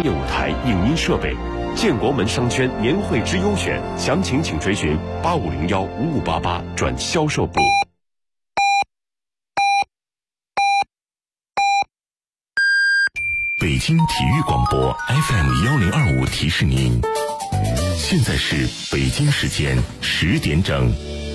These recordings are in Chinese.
业舞台影音设备，建国门商圈年会之优选，详情请垂询85015588转销售部。 北京体育广播 FM1025提示您，现在是北京时间10点整。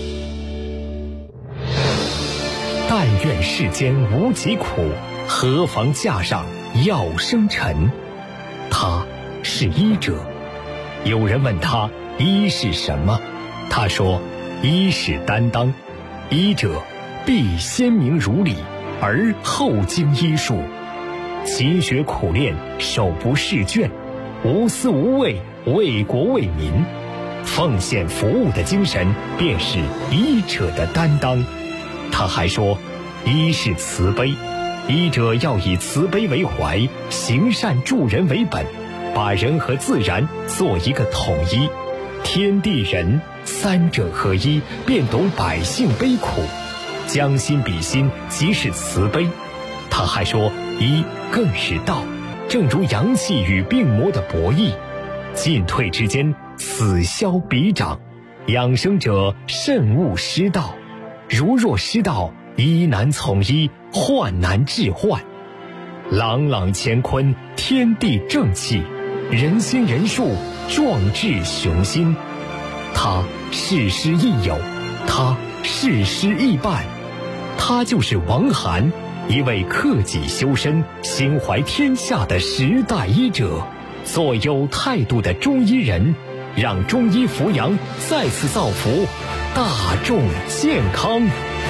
但愿世间无疾苦，何妨架上药生尘。他是医者。有人问他医是什么，他说医是担当，医者必先明如理，而后经医术，勤学苦练，手不释卷，无私无畏，为国为民，奉献服务的精神便是医者的担当。他还说医是慈悲，医者要以慈悲为怀，行善助人为本，把人和自然做一个统一，天地人三者合一，便懂百姓悲苦，将心比心，即是慈悲。他还说医更是道，正如阳气与病魔的博弈，进退之间，此消彼长，养生者慎勿失道，如若失道，医难从医，患难治患。朗朗乾坤，天地正气，人心人术，壮志雄心。他事师亦友，他事师亦伴，他就是王涵，一位克己修身、心怀天下的时代医者，做有态度的中医人，让中医扶阳再次造福大众健康。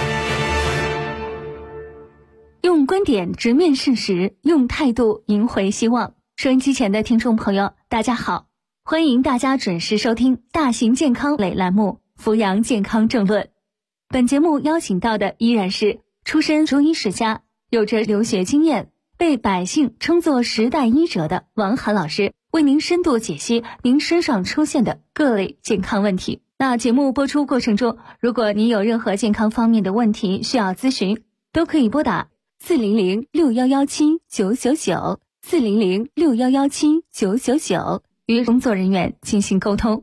用观点直面事实，用态度赢回希望。收音机前的听众朋友，大家好，欢迎大家准时收听大型健康类栏目《扶阳健康政论》。本节目邀请到的依然是出身中医世家，有着留学经验，被百姓称作时代医者的王涵老师，为您深度解析您身上出现的各类健康问题。那节目播出过程中，如果您有任何健康方面的问题需要咨询，都可以拨打400-6117-999，400-6117-999，与工作人员进行沟通。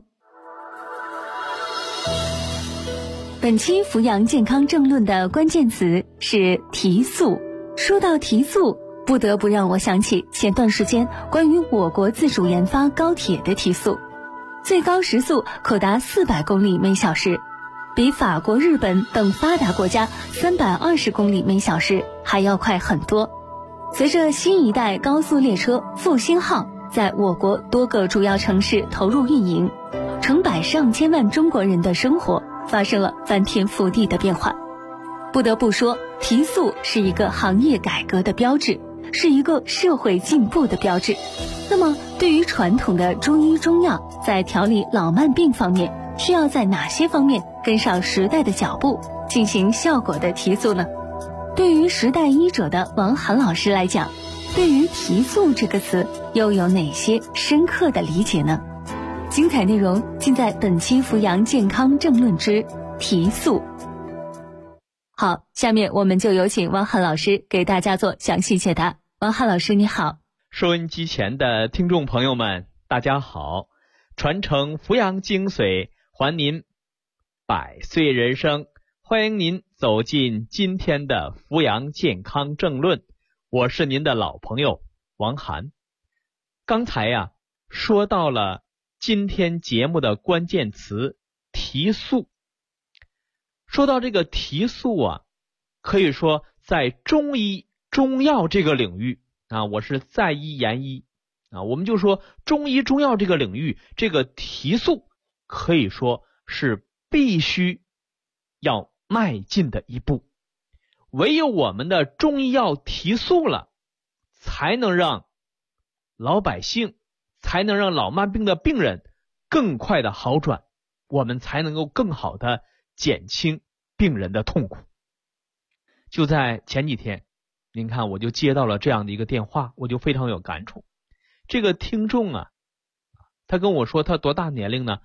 本期扶阳健康政论的关键词是提速。说到提速，不得不让我想起前段时间关于我国自主研发高铁的提速，最高时速可达400公里每小时，比法国、日本等发达国家320公里每小时还要快很多。随着新一代高速列车复兴号在我国多个主要城市投入运营，成百上千万中国人的生活发生了翻天覆地的变化。不得不说，提速是一个行业改革的标志，是一个社会进步的标志。那么对于传统的中医中药在调理老慢病方面，需要在哪些方面跟上时代的脚步，进行效果的提速呢？对于时代医者的王涵老师来讲，对于提速这个词又有哪些深刻的理解呢？精彩内容尽在本期扶阳健康政论之提速。好，下面我们就有请王涵老师给大家做详细解答。王涵老师你好。 收音机前的听众朋友们大家好，传承扶阳精髓，还您百岁人生，欢迎您走进今天的扶阳健康政论，我是您的老朋友王涵。刚才说到了今天节目的关键词提速。说到这个提速可以说在中医中药这个领域我是在医研医我们就说中医中药这个领域，这个提速可以说是必须要迈进的一步。唯有我们的中医药提速了，才能让老百姓，才能让老慢病的病人更快的好转，我们才能够更好的减轻病人的痛苦。就在前几天，您看我就接到了这样的一个电话，我就非常有感触。这个听众他跟我说他多大年龄呢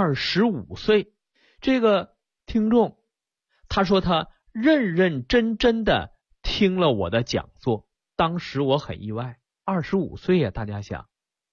？25岁。这个听众他说他认认真真的听了我的讲座，当时我很意外，25岁大家想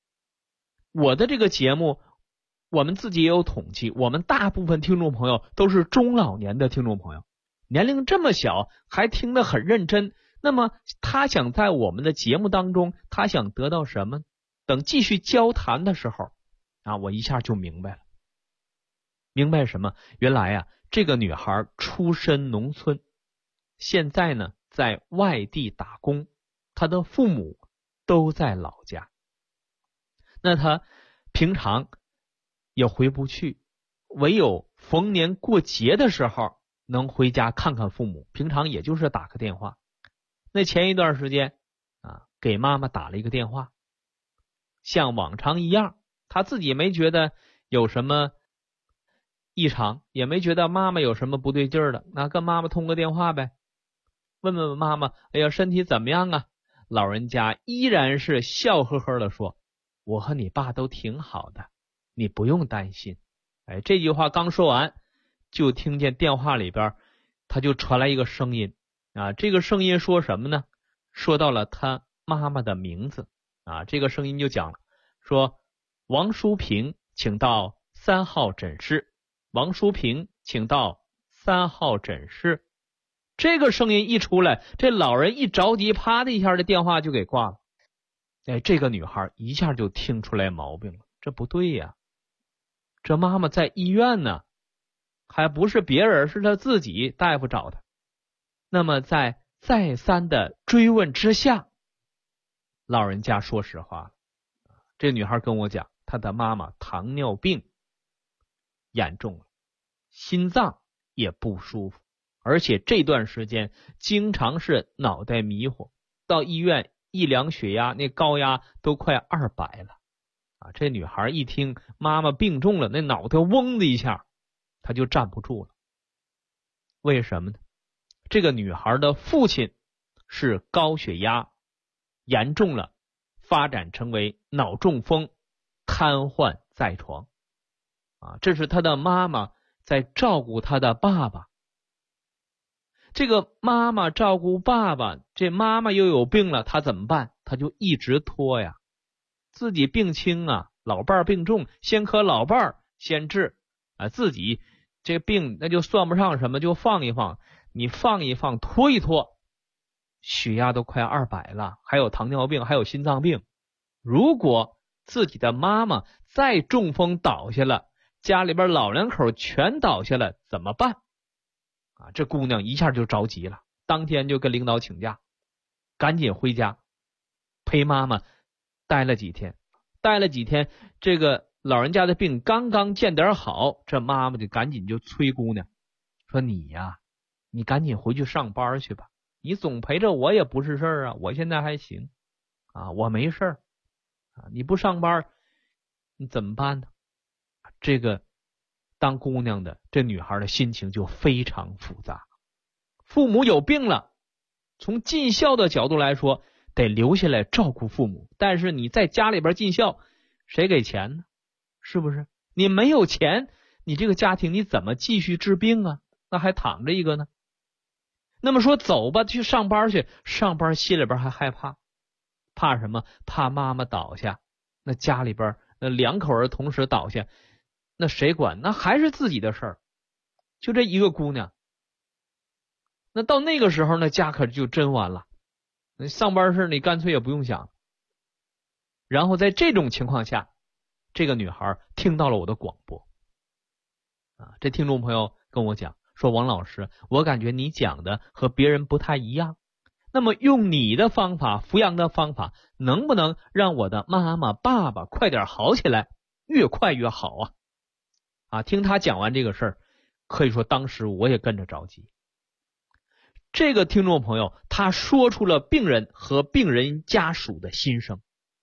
我的这个节目，我们自己也有统计，我们大部分听众朋友都是中老年的听众朋友，年龄这么小还听得很认真，那么他想在我们的节目当中，他想得到什么？等继续交谈的时候我一下就明白了。明白什么？原来这个女孩出身农村，现在呢在外地打工，她的父母都在老家，那她平常也回不去，唯有逢年过节的时候能回家看看父母，平常也就是打个电话。那前一段时间给妈妈打了一个电话，像往常一样，她自己没觉得有什么异常，也没觉得妈妈有什么不对劲儿的，那跟妈妈通个电话呗，问问妈妈，哎呀，身体怎么样啊？老人家依然是笑呵呵的说，我和你爸都挺好的，你不用担心。这句话刚说完，就听见电话里边他就传来一个声音这个声音说什么呢？说到了他妈妈的名字这个声音就讲了，说王淑平请到3号诊室，王淑平请到3号诊室。这个声音一出来，这老人一着急，啪的一下，这电话就给挂了。这个女孩一下就听出来毛病了，这不对呀，这妈妈在医院呢，还不是别人，是她自己，大夫找她。那么在再三的追问之下，老人家说实话了，这女孩跟我讲，她的妈妈糖尿病严重了，心脏也不舒服，而且这段时间经常是脑袋迷糊，到医院一量血压，那高压都快200了这女孩一听妈妈病重了，那脑袋嗡的一下，她就站不住了。为什么呢？这个女孩的父亲是高血压严重了，发展成为脑中风，瘫痪在床这是她的妈妈在照顾她的爸爸。这个妈妈照顾爸爸，这妈妈又有病了，她怎么办？她就一直拖呀，自己病轻老伴儿病重，先科老伴儿先治自己这病那就算不上什么，就放一放，你放一放，拖一拖，血压都快200了，还有糖尿病，还有心脏病。如果自己的妈妈再中风倒下了，家里边老两口全倒下了，怎么办这姑娘一下就着急了，当天就跟领导请假，赶紧回家陪妈妈待了几天。这个老人家的病刚刚见点好，这妈妈就赶紧就催姑娘说，你赶紧回去上班去吧，你总陪着我也不是事儿我现在还行我没事儿你不上班你怎么办呢？这个当姑娘的这女孩的心情就非常复杂，父母有病了，从尽孝的角度来说得留下来照顾父母，但是你在家里边尽孝，谁给钱呢？是不是？你没有钱，你这个家庭你怎么继续治病那还躺着一个呢。那么说走吧，去上班去，上班心里边还害怕，怕什么？怕妈妈倒下，那家里边那两口人同时倒下，那谁管？那还是自己的事儿。就这一个姑娘，那到那个时候那家可就真完了，那上班事你干脆也不用想。然后在这种情况下，这个女孩听到了我的广播这听众朋友跟我讲说，王老师，我感觉你讲的和别人不太一样，那么用你的方法，扶阳的方法，能不能让我的妈妈爸爸快点好起来，越快越好听他讲完这个事儿，可以说当时我也跟着着急。这个听众朋友他说出了病人和病人家属的心声。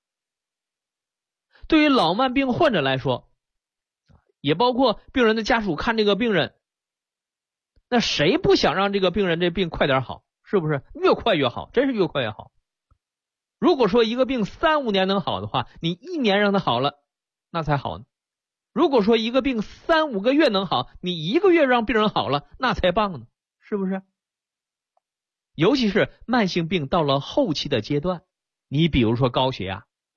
对于老慢病患者来说，也包括病人的家属看这个病人，那谁不想让这个病人这病快点好？是不是？越快越好，真是越快越好。如果说一个病3-5年能好的话，你1年让它好了，那才好呢。如果说一个病3-5个月能好，你1个月让病人好了，那才棒呢，是不是？尤其是慢性病到了后期的阶段，你比如说高血压，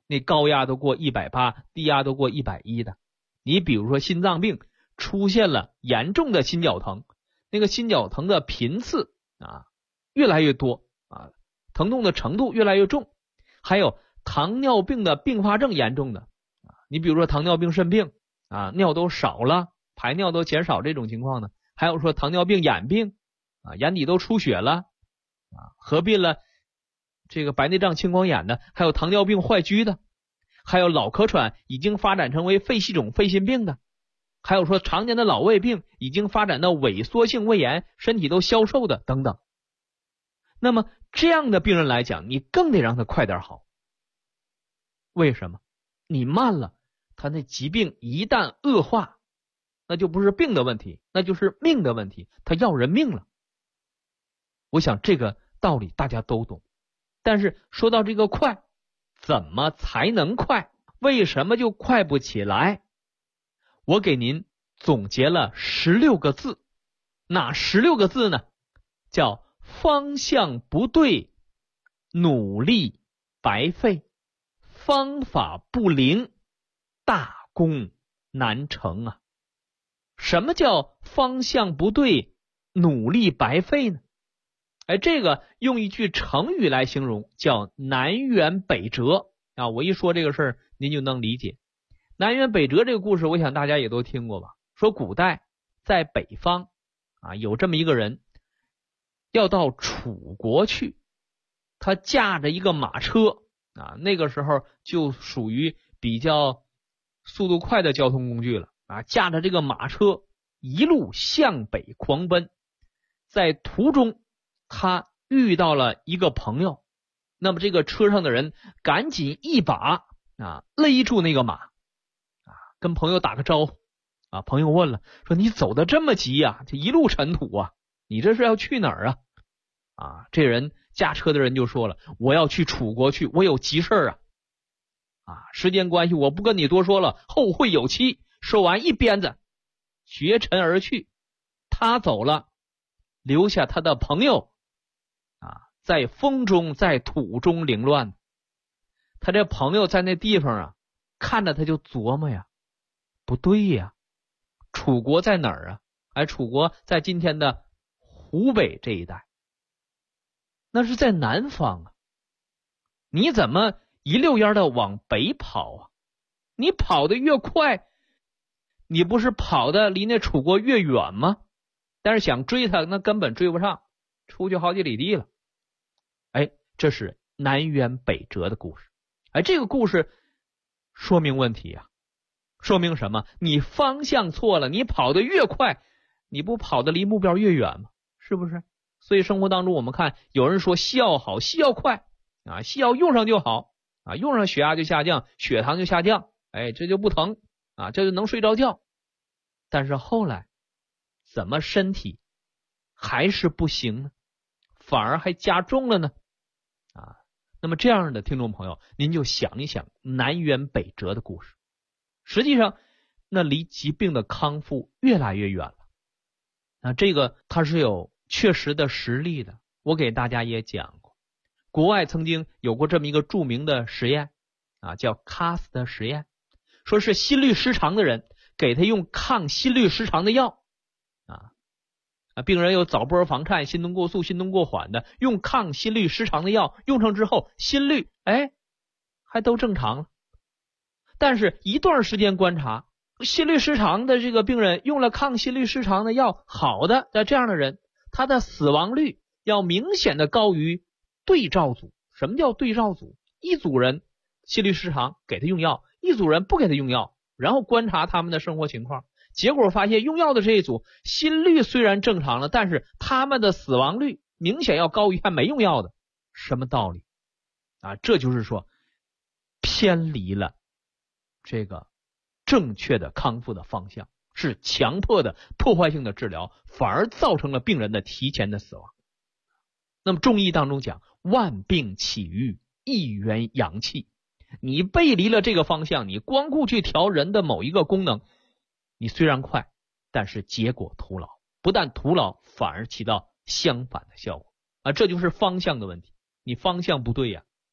那高压都过180，低压都过110的。你比如说心脏病出现了严重的心绞疼，那个心绞疼的频次越来越多疼痛的程度越来越重。还有糖尿病的并发症严重的你比如说糖尿病肾病尿都少了，排尿都减少这种情况呢。还有说糖尿病眼病眼底都出血了合并了这个白内障青光眼的，还有糖尿病坏疽的，还有脑壳喘已经发展成为肺系统肺心病的，还有说常年的老胃病已经发展到萎缩性胃炎，身体都消瘦的等等。那么这样的病人来讲，你更得让他快点好。为什么？你慢了，他那疾病一旦恶化，那就不是病的问题，那就是命的问题，他要人命了。我想这个道理大家都懂。但是说到这个快，怎么才能快？为什么就快不起来？我给您总结了16个字。哪16个字呢？叫方向不对，努力白费；方法不灵，大功难成啊。什么叫方向不对，努力白费呢？这个用一句成语来形容，叫南辕北辙我一说这个事儿，您就能理解。南辕北辙这个故事，我想大家也都听过吧？说古代在北方有这么一个人要到楚国去，他驾着一个马车那个时候就属于比较速度快的交通工具了驾着这个马车一路向北狂奔。在途中他遇到了一个朋友，那么这个车上的人赶紧一把勒住那个马跟朋友打个招呼朋友问了，说你走得这么急这一路尘土你这是要去哪儿这人驾车的人就说了，我要去楚国去，我有急事时间关系我不跟你多说了，后会有期。说完一鞭子绝尘而去。他走了，留下他的朋友在风中在土中凌乱。他这朋友在那地方看着他就琢磨不对楚国在哪儿楚国在今天的湖北这一带，那是在南方你怎么一溜烟的往北跑你跑得越快，你不是跑得离那楚国越远吗？但是想追他，那根本追不上，出去好几里地了。这是南辕北辙的故事。这个故事说明问题说明什么？你方向错了，你跑得越快，你不跑得离目标越远吗？是不是？所以生活当中我们看有人说西药好，西药快西药用上就好用上血压就下降，血糖就下降，这就不疼这就能睡着觉。但是后来怎么身体还是不行呢？反而还加重了呢那么这样的听众朋友，您就想一想南辕北辙的故事，实际上那离疾病的康复越来越远了这个它是有确实的实例的。我给大家也讲过，国外曾经有过这么一个著名的实验叫卡斯特实验，说是心律失常的人给他用抗心律失常的药病人有早波房颤、心动过速、心动过缓的，用抗心律失常的药用上之后，心率还都正常了。但是一段时间观察，心律失常的这个病人用了抗心律失常的药好的，这样的人他的死亡率要明显的高于对照组。什么叫对照组？一组人心律失常给他用药，一组人不给他用药，然后观察他们的生活情况，结果发现用药的这一组心率虽然正常了，但是他们的死亡率明显要高于还没用药的。什么道理这就是说偏离了这个正确的康复的方向，是强迫的破坏性的治疗，反而造成了病人的提前的死亡。那么中医当中讲，万病起于一元阳气，你背离了这个方向，你光顾去调人的某一个功能，你虽然快，但是结果徒劳，不但徒劳，反而起到相反的效果这就是方向的问题。你方向不对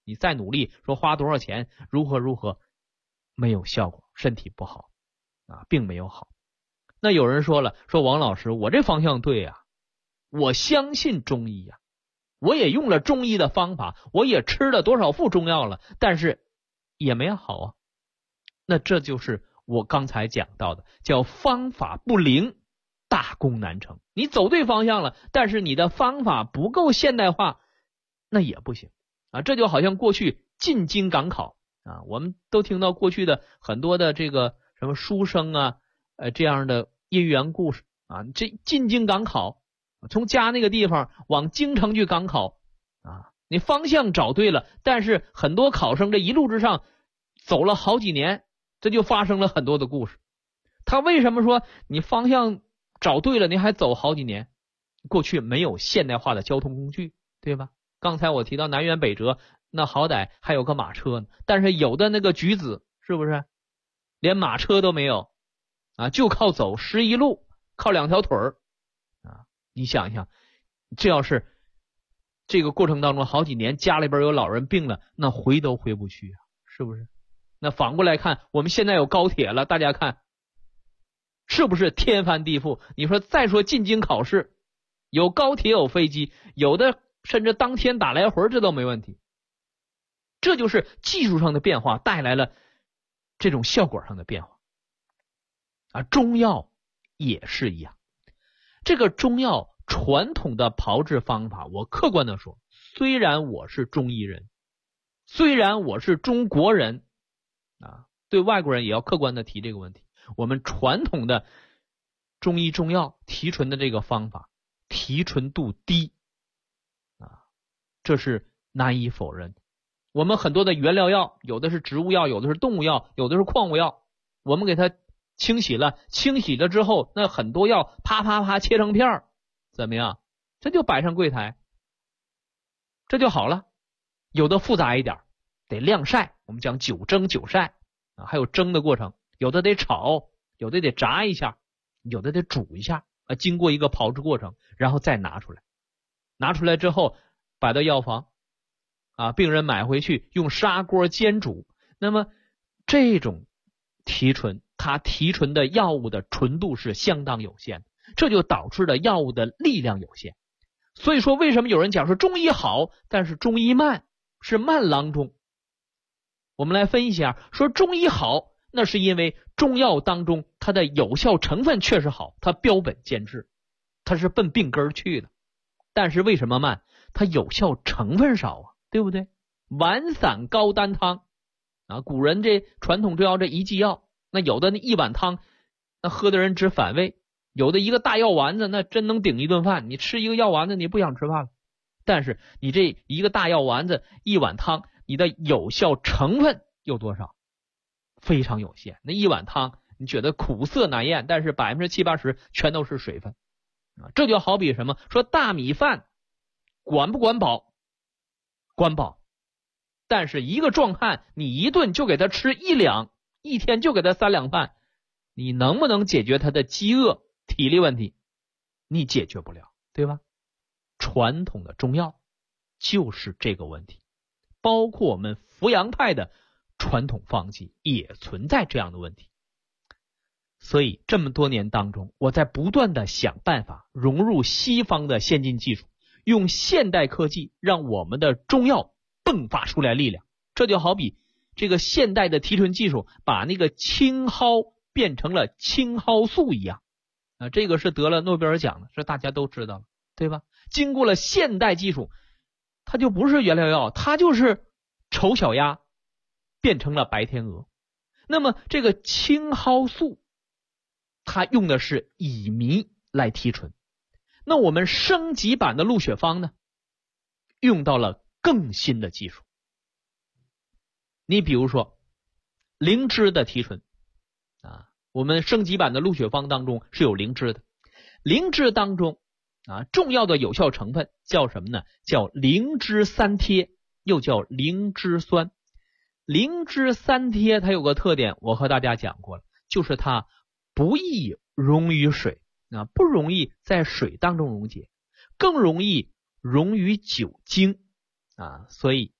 你再努力说花多少钱如何没有效果，身体不好啊，并没有好。那有人说了，说王老师，我这方向对啊，我相信中医啊，我也用了中医的方法，我也吃了多少副中药了，但是也没好啊。那这就是我刚才讲到的，叫方法不灵，大功难成。你走对方向了，但是你的方法不够现代化，那也不行啊。这就好像过去进京赶考啊，我们都听到过去的很多的这个什么书生啊，这样的因缘故事啊。这进京赶考，从家那个地方往京城去赶考啊，你方向找对了，但是很多考生这一路之上走了好几年，这就发生了很多的故事。他为什么说你方向找对了你还走好几年？过去没有现代化的交通工具，对吧？刚才我提到南辕北辙，那好歹还有个马车呢，但是有的那个举子是不是连马车都没有啊？就靠走11路，靠2条腿儿啊！你想一想，这要是这个过程当中好几年家里边有老人病了，那回都回不去啊，是不是？那反过来看，我们现在有高铁了，大家看是不是天翻地覆？你说再说进京考试，有高铁有飞机，有的甚至当天打来回，这都没问题。这就是技术上的变化带来了这种效果上的变化啊。中药也是一样，这个中药传统的炮制方法，我客观的说，虽然我是中医人，虽然我是中国人啊，对外国人也要客观的提这个问题。我们传统的中医中药提纯的这个方法提纯度低啊，这是难以否认。我们很多的原料药，有的是植物药，有的是动物药，有的是矿物药，我们给它清洗了之后，那很多药啪啪啪切成片儿，怎么样？这就摆上柜台，这就好了。有的复杂一点，得晾晒，我们讲久蒸久晒啊，还有蒸的过程，有的得炒，有的得炸一下，有的得煮一下啊，经过一个炮制过程，然后再拿出来。拿出来之后摆到药房啊，病人买回去用砂锅煎煮。那么这种提纯，它提纯的药物的纯度是相当有限，这就导致了药物的力量有限。所以说为什么有人讲说中医好，但是中医慢，是慢郎中。我们来分析一下，说中医好，那是因为中药当中它的有效成分确实好，它标本兼治，它是奔病根去的。但是为什么慢？它有效成分少啊，对不对？丸散高丹汤啊，古人这传统中药这一剂药，那有的那一碗汤，那喝的人只反胃，有的一个大药丸子，那真能顶一顿饭。你吃一个药丸子，你不想吃饭了。但是你这一个大药丸子，一碗汤，你的有效成分有多少？非常有限。那一碗汤，你觉得苦涩难咽，但是70-80%全都是水分啊。这就好比什么？说大米饭管不管饱？管饱。但是一个壮汉，你一顿就给他吃1两，一天就给他3两饭，你能不能解决他的饥饿体力问题？你解决不了，对吧？传统的中药就是这个问题，包括我们扶阳派的传统方剂也存在这样的问题。所以这么多年当中，我在不断的想办法融入西方的先进技术，用现代科技让我们的中药迸发出来力量。这就好比这个现代的提纯技术把那个青蒿变成了青蒿素一样啊，这个是得了诺贝尔奖的，这大家都知道了，对吧？经过了现代技术，它就不是原料药，它就是丑小鸭变成了白天鹅。那么这个青蒿素它用的是乙醚来提纯，那我们升级版的鹿血芳呢，用到了更新的技术。你比如说灵芝的提纯啊，我们升级版的鹿血芳当中是有灵芝的。灵芝当中啊，重要的有效成分叫什么呢？叫灵芝三萜，又叫灵芝酸。灵芝三萜它有个特点，我和大家讲过了，就是它不易溶于水啊，不容易在水当中溶解，更容易溶于酒精啊，所以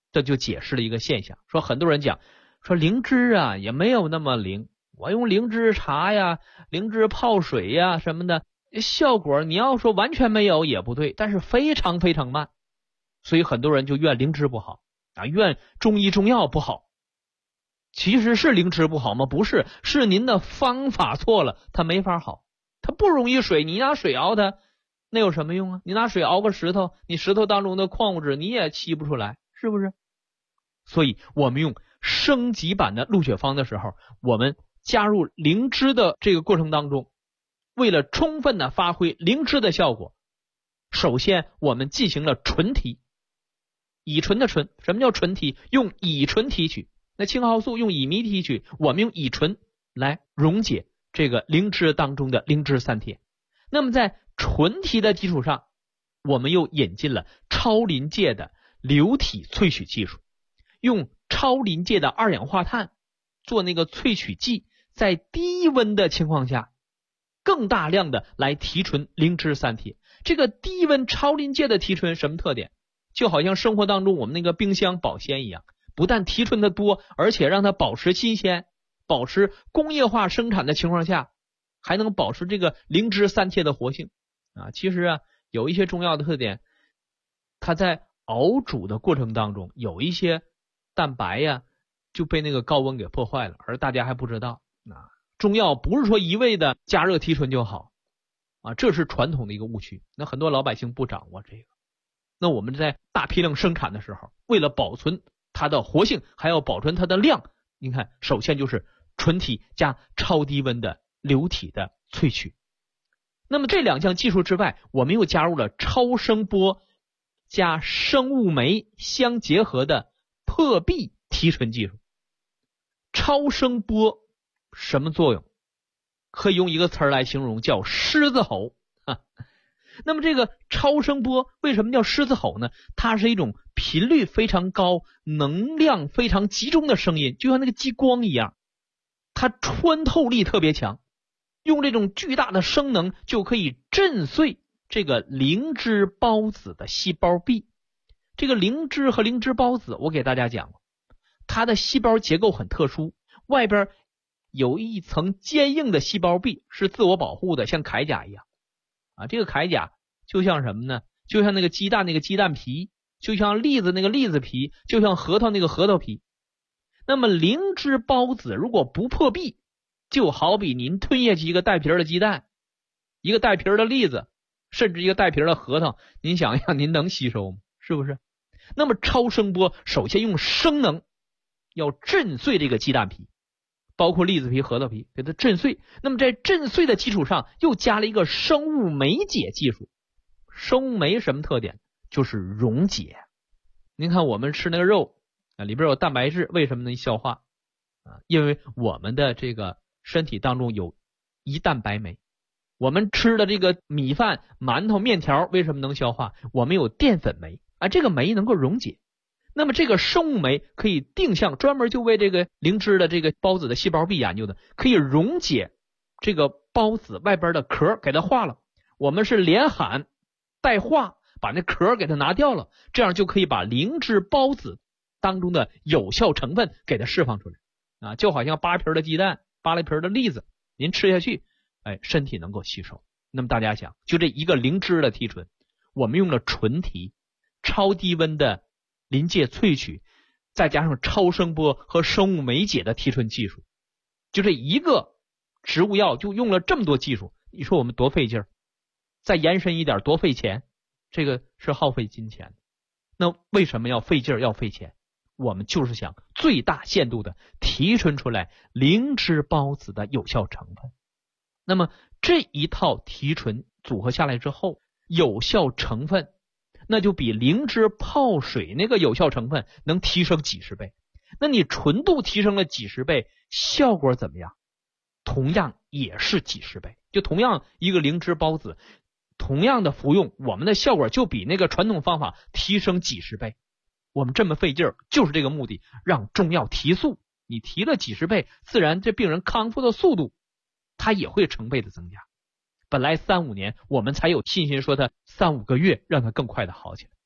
这就解释了一个现象，说很多人讲说灵芝啊也没有那么灵，我用灵芝茶呀、灵芝泡水呀什么的，效果你要说完全没有也不对，但是非常非常慢。所以很多人就怨灵芝不好啊，怨中医中药不好。其实是灵芝不好吗？不是，是您的方法错了，它没法好。它不溶于水，你拿水熬它，那有什么用啊？你拿水熬个石头，你石头当中的矿物质你也沏不出来，是不是？所以我们用升级版的鹿血方的时候，我们加入灵芝的这个过程当中，为了充分的发挥灵芝的效果，首先我们进行了醇提。乙醇的醇，什么叫醇提？用乙醇提取。那青蒿素用乙醚提取，我们用乙醇来溶解这个灵芝当中的灵芝三铁。那么在醇提的基础上，我们又引进了超临界的流体萃取技术，用超临界的二氧化碳做那个萃取剂，在低温的情况下更大量的来提纯灵芝三铁。这个低温超临界的提纯什么特点？就好像生活当中我们那个冰箱保鲜一样，不但提纯的多，而且让它保持新鲜，保持工业化生产的情况下，还能保持这个灵芝三铁的活性啊。其实啊，有一些中药的特点，它在熬煮的过程当中，有一些蛋白呀就被那个高温给破坏了，而大家还不知道啊。中药不是说一味的加热提纯就好啊，这是传统的一个误区。那很多老百姓不掌握这个。那我们在大批量生产的时候，为了保存它的活性，还要保存它的量，你看首先就是醇提加超低温的流体的萃取。那么这两项技术之外，我们又加入了超声波加生物酶相结合的破壁提纯技术。超声波什么作用？可以用一个词来形容，叫狮子吼。那么这个超声波为什么叫狮子吼呢？它是一种频率非常高、能量非常集中的声音，就像那个激光一样，它穿透力特别强，用这种巨大的声能就可以震碎这个灵芝孢子的细胞壁。这个灵芝和灵芝孢子我给大家讲过，它的细胞结构很特殊，外边有一层坚硬的细胞壁，是自我保护的，像铠甲一样啊。这个铠甲就像什么呢？就像那个鸡蛋那个鸡蛋皮，就像栗子那个栗子皮，就像核桃那个核桃皮。那么灵芝孢子如果不破壁，就好比您吞下去一个带皮的鸡蛋，一个带皮的栗子，甚至一个带皮的核桃，您想一想，您能吸收吗？是不是？那么超声波首先用声能要震碎这个鸡蛋皮，包括栗子皮、核桃皮，给它震碎。那么在震碎的基础上又加了一个生物酶解技术。生物酶什么特点？就是溶解。您看我们吃那个肉啊，里边有蛋白质，为什么能消化啊？因为我们的这个身体当中有胰蛋白酶。我们吃的这个米饭、馒头、面条为什么能消化？我们有淀粉酶啊，这个酶能够溶解。那么这个生物酶可以定向，专门就为这个灵芝的这个孢子的细胞壁研究的，可以溶解这个孢子外边的壳，给它化了。我们是连喊带化，把那壳给它拿掉了，这样就可以把灵芝孢子当中的有效成分给它释放出来啊，就好像扒皮的鸡蛋、扒了皮的栗子，您吃下去，身体能够吸收。那么大家想，就这一个灵芝的提纯，我们用了纯提、超低温的临界萃取，再加上超声波和生物酶解的提纯技术，就这一个植物药就用了这么多技术，你说我们多费劲儿？再延伸一点多费钱，这个是耗费金钱的。那为什么要费劲儿要费钱？我们就是想最大限度的提纯出来灵芝孢子的有效成分。那么这一套提纯组合下来之后，有效成分那就比灵芝泡水那个有效成分能提升几十倍。那你纯度提升了几十倍，效果怎么样？同样也是几十倍。就同样一个灵芝孢子，同样的服用，我们的效果就比那个传统方法提升几十倍。我们这么费劲儿，就是这个目的，让中药提速。你提了几十倍，自然这病人康复的速度它也会成倍的增加。本来3-5年，我们才有信心说他3-5个月让他更快的好起来。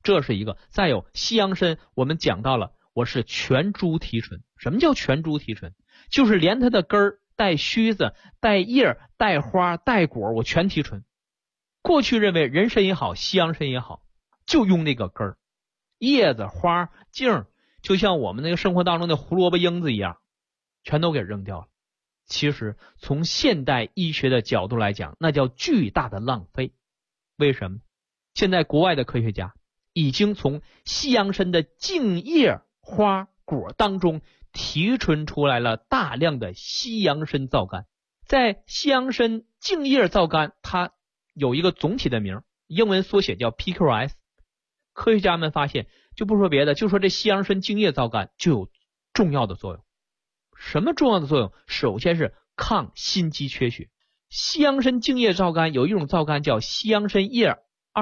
这是一个。再有西洋参，我们讲到了，我是全株提纯。什么叫全株提纯？就是连它的根儿、带须子、带叶、带花、带果，我全提纯。过去认为人参也好，西洋参也好，就用那个根儿、叶子、花、茎，就像我们那个生活当中的胡萝卜缨子一样，全都给扔掉了。其实从现代医学的角度来讲，那叫巨大的浪费。为什么？现在国外的科学家已经从西洋参的茎叶花果当中提纯出来了大量的西洋参皂苷。在西洋参茎叶皂苷，它有一个总体的名，英文缩写叫 PQS。 科学家们发现，就不说别的，就说这西洋参茎叶皂苷就有重要的作用。什么重要的作用？首先是抗心肌缺血。西洋参茎叶皂苷有一种皂苷叫西洋参叶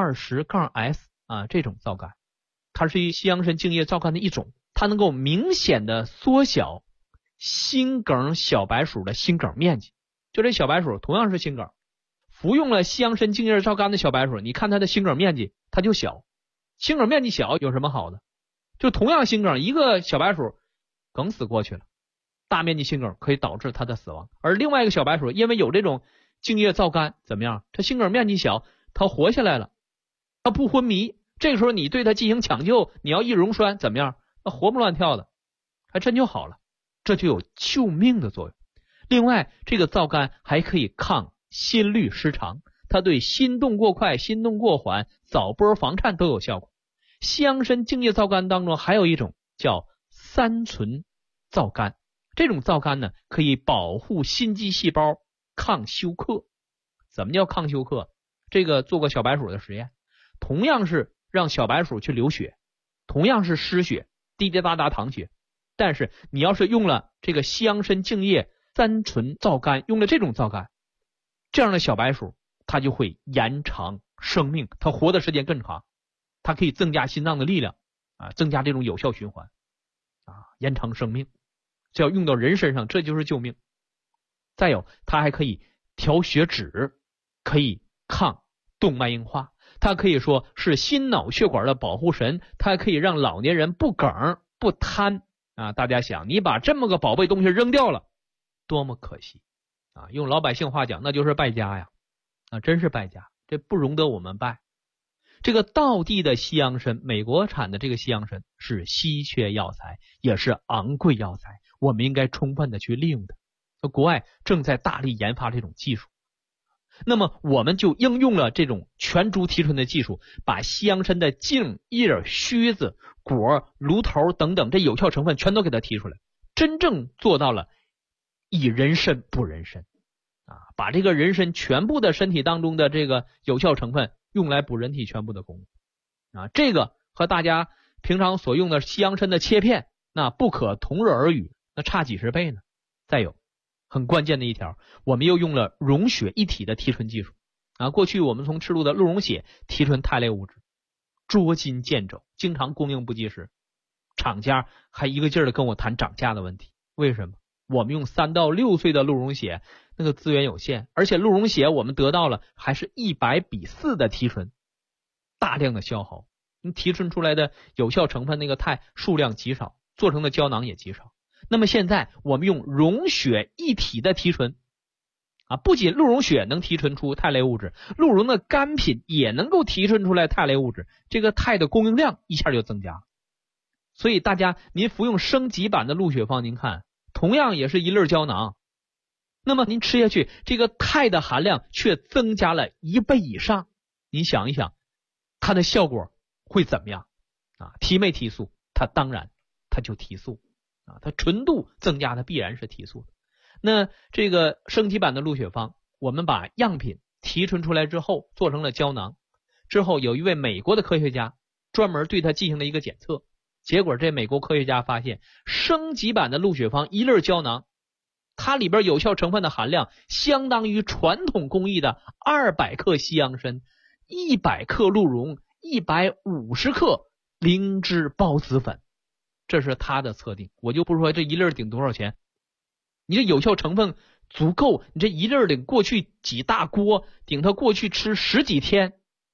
20-S 这种皂苷，它是西洋参茎叶皂苷的一种，它能够明显的缩小心梗小白鼠的心梗面积。就这小白鼠同样是心梗，服用了西洋参茎叶皂苷的小白鼠，你看它的心梗面积它就小。心梗面积小有什么好的？就同样心梗，一个小白鼠梗死过去了，大面积心梗可以导致它的死亡。而另外一个小白鼠因为有这种茎叶皂苷，怎么样？它心梗面积小，它活下来了，它不昏迷。这个时候你对它进行抢救，你要一溶栓，怎么样？它活蹦乱跳的，还真就好了，这就有救命的作用。另外，这个皂苷还可以抗心律失常，它对心动过快、心动过缓、早搏房颤都有效果。西洋参茎叶皂苷当中还有一种叫三醇皂苷，这种皂苷呢可以保护心肌细胞，抗休克。怎么叫抗休克？这个做过小白鼠的实验，同样是让小白鼠去流血，同样是失血，滴滴答答淌血，但是你要是用了这个西洋参茎叶三醇皂苷，用了这种皂苷，这样的小白鼠它就会延长生命，它活的时间更长，它可以增加心脏的力量增加这种有效循环延长生命。只要用到人身上，这就是救命。再有，它还可以调血脂，可以抗动脉硬化，它可以说是心脑血管的保护神，它可以让老年人不梗不瘫大家想，你把这么个宝贝东西扔掉了，多么可惜用老百姓话讲，那就是败家呀真是败家，这不容得我们败。这个道地的西洋参，美国产的这个西洋参是稀缺药材，也是昂贵药材，我们应该充分的去利用它。国外正在大力研发这种技术，那么我们就应用了这种全株提纯的技术，把西洋参的茎、叶、须子、果、芦头等等这有效成分全都给它提出来，真正做到了以人参补人参把这个人参全部的身体当中的这个有效成分用来补人体全部的功能这个和大家平常所用的西洋参的切片那不可同日而语，那差几十倍呢。再有很关键的一条，我们又用了溶血一体的提纯技术过去我们从赤鹿的鹿茸血提纯肽类物质，捉襟见肘，经常供应不及时，厂家还一个劲儿的跟我谈涨价的问题。为什么？我们用3到6岁的鹿茸血，那个资源有限，而且鹿茸血我们得到了还是100:4的提纯，大量的消耗，提纯出来的有效成分那个肽数量极少，做成的胶囊也极少。那么现在我们用溶血一体的提纯不仅鹿茸血能提纯出肽类物质，鹿茸的干品也能够提纯出来肽类物质，这个肽的供应量一下就增加了。所以大家您服用升级版的鹿血方，您看同样也是一粒胶囊，那么您吃下去这个肽的含量却增加了1倍以上，您想一想它的效果会怎么样提没提速？它当然它就提速它纯度增加，它必然是提速的。那这个升级版的鹿血方，我们把样品提纯出来之后做成了胶囊，之后有一位美国的科学家专门对它进行了一个检测，结果这美国科学家发现，升级版的鹿血方一粒胶囊，它里边有效成分的含量相当于传统工艺的200克西洋参、100克鹿茸、150克灵芝孢子粉，这是它的测定。我就不说这一粒顶多少钱，你这有效成分足够，你这一粒顶过去几大锅，顶它过去吃10几天，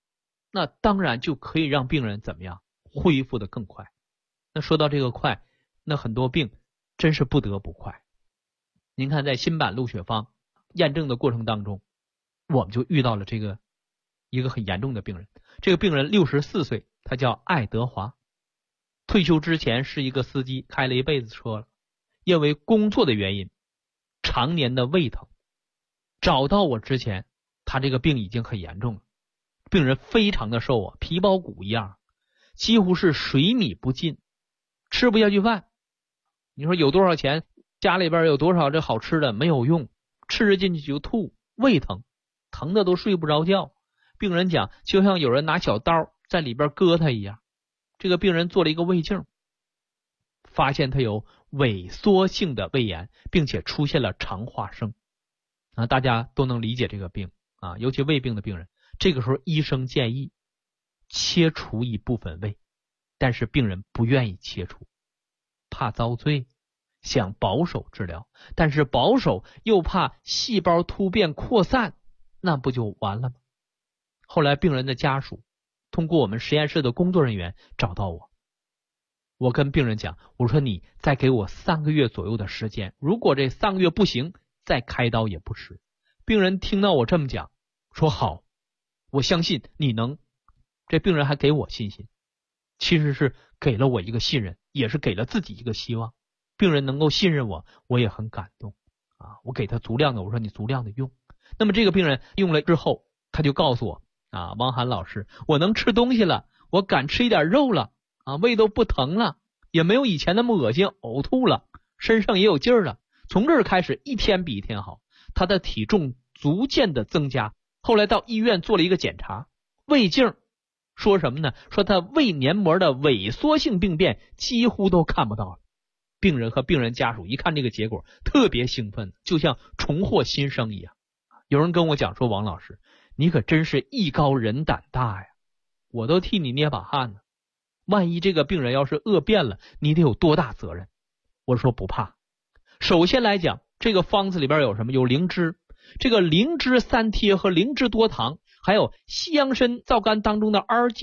那当然就可以让病人怎么样恢复得更快。那说到这个快，那很多病真是不得不快。您看在新版陆血方验证的过程当中，我们就遇到了一个很严重的病人。这个病人64岁，他叫爱德华，退休之前是一个司机，开了一辈子车了，因为工作的原因常年的胃疼。找到我之前，他这个病已经很严重了，病人非常的瘦啊，皮包骨一样，几乎是水米不进，吃不下去饭。你说有多少钱，家里边有多少这好吃的，没有用，吃着进去就吐，胃疼，疼的都睡不着觉。病人讲就像有人拿小刀在里边割他一样。这个病人做了一个胃镜，发现他有萎缩性的胃炎，并且出现了肠化生啊，大家都能理解这个病啊，尤其胃病的病人。这个时候医生建议切除一部分胃，但是病人不愿意切除，怕遭罪，想保守治疗，但是保守又怕细胞突变扩散，那不就完了吗？后来病人的家属通过我们实验室的工作人员找到我，我跟病人讲，我说你再给我3个月左右的时间，如果这3个月不行，再开刀也不迟。病人听到我这么讲，说好，我相信你能。这病人还给我信心，其实是给了我一个信任，也是给了自己一个希望。病人能够信任我，我也很感动啊！我给他足量的，我说你足量的用。那么这个病人用了之后，他就告诉我啊，王涵老师，我能吃东西了，我敢吃一点肉了啊，胃都不疼了，也没有以前那么恶心呕吐了，身上也有劲儿了。从这儿开始一天比一天好，他的体重逐渐的增加。后来到医院做了一个检查，胃镜说什么呢？说他胃黏膜的萎缩性病变几乎都看不到了。病人和病人家属一看这个结果特别兴奋，就像重获新生一样。有人跟我讲说，王老师你可真是艺高人胆大呀，我都替你捏把汗呢。万一这个病人要是饿变了，你得有多大责任？我说不怕。首先来讲，这个方子里边有什么？有灵芝，这个灵芝3贴和灵芝多糖，还有西洋参皂苷当中的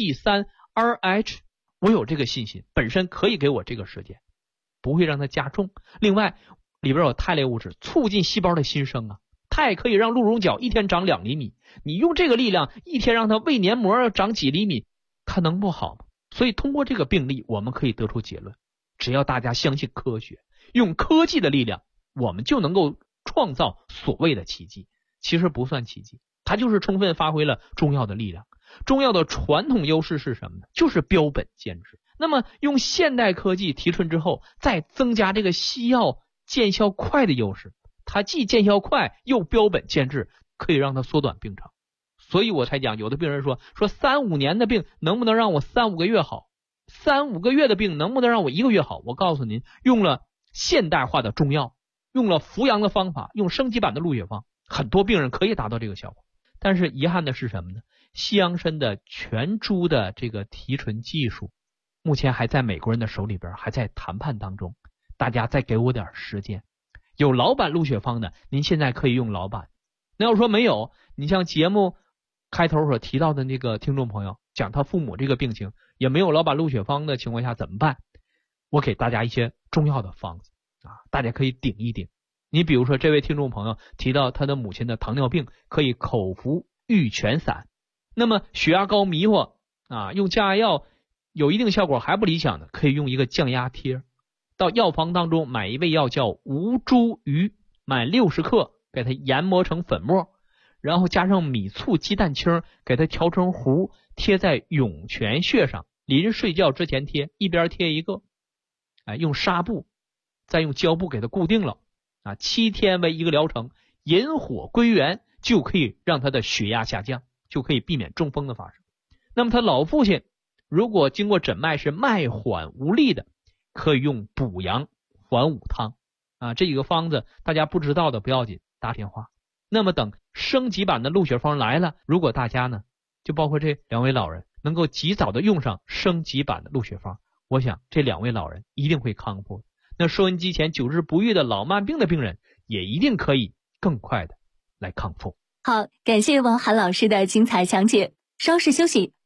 RG3、RH， 我有这个信心，本身可以给我这个时间，不会让它加重。另外里边有肽类物质，促进细胞的新生啊，肽可以让鹿茸角一天长2厘米，你用这个力量一天让它胃黏膜长几厘米，它能不好吗？所以通过这个病例我们可以得出结论，只要大家相信科学，用科技的力量，我们就能够创造所谓的奇迹。其实不算奇迹，它就是充分发挥了中药的力量。中药的传统优势是什么呢？就是标本兼治。那么用现代科技提纯之后，再增加这个西药见效快的优势，它既见效快又标本兼治，可以让它缩短病程。所以我才讲，有的病人说3-5年的病能不能让我3-5个月好，3-5个月的病能不能让我1个月好？我告诉您，用了现代化的中药，用了扶阳的方法，用升级版的鹿血方，很多病人可以达到这个效果。但是遗憾的是什么呢？西洋参的全株的这个提纯技术目前还在美国人的手里边，还在谈判当中，大家再给我点时间。有老版鹿血方的，您现在可以用老版。那要说没有，你像节目开头所提到的那个听众朋友讲他父母这个病情也没有老版鹿血方的情况下怎么办？我给大家一些中药的方子啊，大家可以顶一顶。你比如说这位听众朋友提到他的母亲的糖尿病，可以口服玉泉散。那么血压高迷惑啊，用降压药有一定效果还不理想的，可以用一个降压贴。到药房当中买一味药叫吴茱萸，买60克，给它研磨成粉末，然后加上米醋鸡蛋清，给它调成糊，贴在涌泉穴上，临睡觉之前贴，一边贴一个，用纱布再用胶布给它固定了，7天为一个疗程，引火归元，就可以让他的血压下降，就可以避免中风的发生。那么他老父亲如果经过诊脉是脉缓无力的，可以用补阳还五汤这几个方子大家不知道的不要紧，打电话。那么等升级版的鹿血方来了，如果大家呢，就包括这2位老人能够及早的用上升级版的鹿血方，我想这2位老人一定会康复。那收音机前久治不愈的老慢病的病人也一定可以更快的来康复。 好，感谢王涵老师的精彩讲解。稍事休息，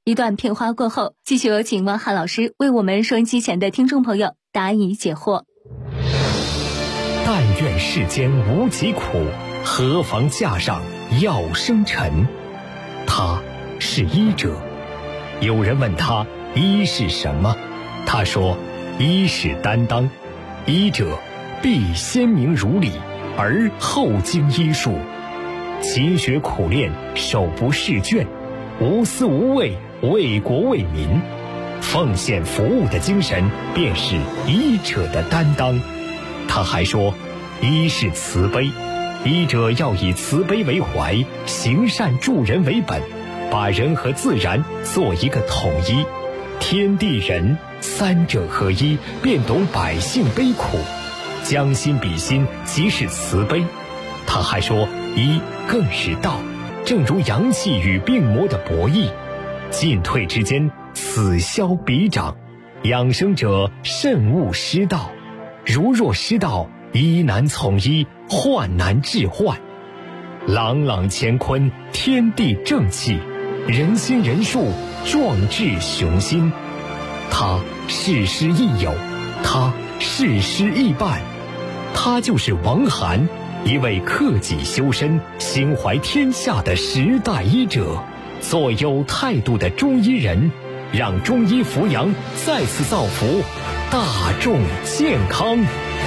一段片花过后，继续有请汪涵老师为我们收音机前的听众朋友答疑解惑。 但愿世间无疾苦，何妨架上药生尘。他是医者。有人问他医是什么，他说医是担当，医者必先明如理，而后经医术，勤学苦练，手不释卷，无私无畏，为国为民，奉献服务的精神便是医者的担当。他还说医是慈悲，医者要以慈悲为怀，行善助人为本，把人和自然做一个统一，天地人三者合一，便懂百姓悲苦，将心比心，即是慈悲。他还说医更是道，正如阳气与病魔的博弈，进退之间，此消彼长，养生者慎勿失道，如若失道，医难从医，患难治患。朗朗乾坤，天地正气，人心人术，壮志雄心。他事师亦友，他事师亦伴，他就是王涵，一位克己修身、心怀天下的时代医者，做有态度的中医人，让中医扶阳再次造福大众健康。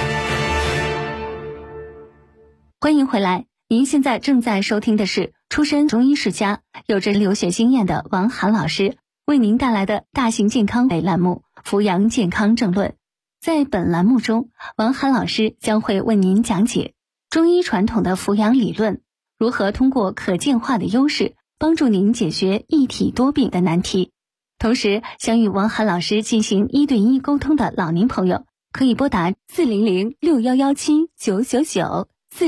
欢迎回来，您现在正在收听的是出身中医世家、有着留学经验的王涵老师为您带来的大型健康类栏目《扶阳健康政论》。在本栏目中，王涵老师将会为您讲解中医传统的扶阳理论，如何通过可见化的优势帮助您解决一体多病的难题。同时，想与王涵老师进行1对1沟通的老年朋友，可以拨打400-6117-999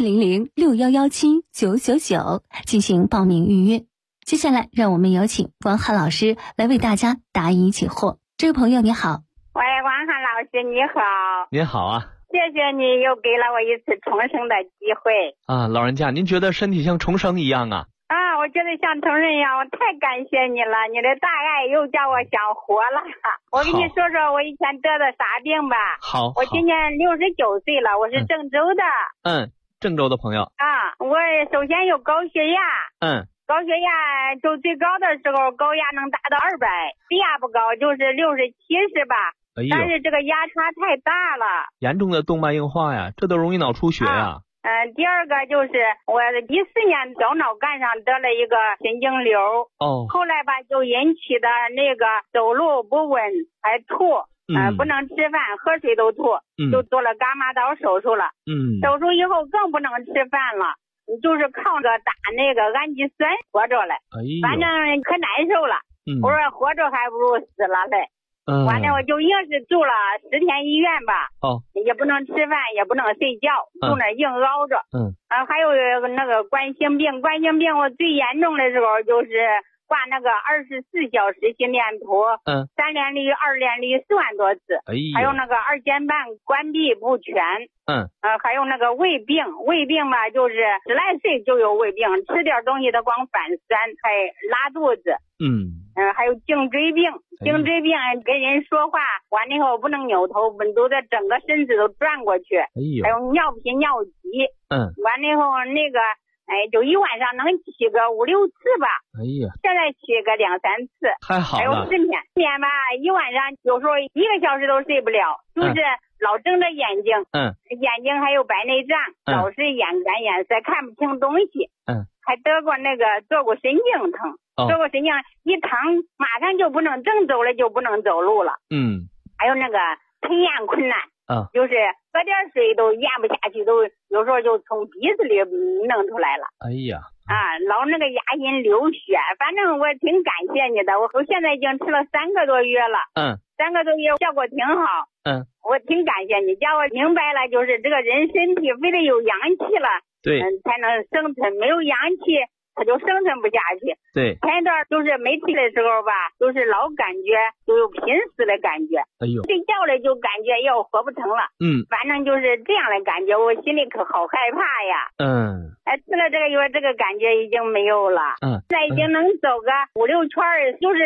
400-6117-999进行报名预约。接下来，让我们有请王涵老师来为大家答疑解惑。这位朋友你好。 喂，王涵老师你好。 您好啊。 谢谢你又给了我一次重生的机会啊，老人家，您觉得身体像重生一样啊？ 啊，我觉得像重生一样，我太感谢你了，你的大爱又叫我想活了。我跟你说说我以前得的啥病吧。 好， 我今年69岁了，我是郑州的。 郑州的朋友啊。我首先有高血压。高血压就最高的时候高压能达到200，低压不高，就是60、70吧。但是这个压差太大了， 严重的动脉硬化呀，这都容易脑出血呀。 第二个就是我14年小脑干上得了一个神经瘤。后来吧就引起的那个走路不稳，还吐，不能吃饭，喝水都吐，就做了伽马刀手术了。手术以后更不能吃饭了，就是靠着打那个氨基酸活着了。反正可难受了。我说活着还不如死了嘞。完了我就硬是住了10天医院吧。也不能吃饭，也不能睡觉，住那硬熬着。还有那个冠心病，我最严重的时候就是挂那个24小时心电图，3联率、2联率4万多次。还有那个二尖瓣关闭不全。还有那个胃病吧，就是10来岁就有胃病，吃点东西它光反酸，还拉肚子。还有颈椎病，跟人说话完了以后不能扭头，都在整个身子都转过去。还有尿频尿急。完了以后那个就一晚上能起个5、6次吧。现在起个2、3次。太好了。还有失眠吧，一晚上有时候1个小时都睡不了，就是老睁着眼睛。眼睛还有白内障，老是眼干眼涩，看不清东西。还得过那个坐骨神经疼。坐骨神经一疼马上就不能正走了，就不能走路了。还有那个吞咽困难。就是喝点水都咽不下去，都有时候就从鼻子里弄出来了。老那个牙龈流血，反正我挺感谢你的。我现在已经吃了3个多月了。3个多月效果挺好。我挺感谢你，叫我明白了，就是这个人身体非得有阳气了，对，才能生存，没有阳气它就生存不下去。 对， 前一段就是没吃的时候吧，就是老感觉就有濒死的感觉。 哎呦， 睡觉了就感觉要活不成了。反正就是这样的感觉，我心里可好害怕呀。吃了这个药，这个感觉已经没有了。现在已经能走个5、6圈，就是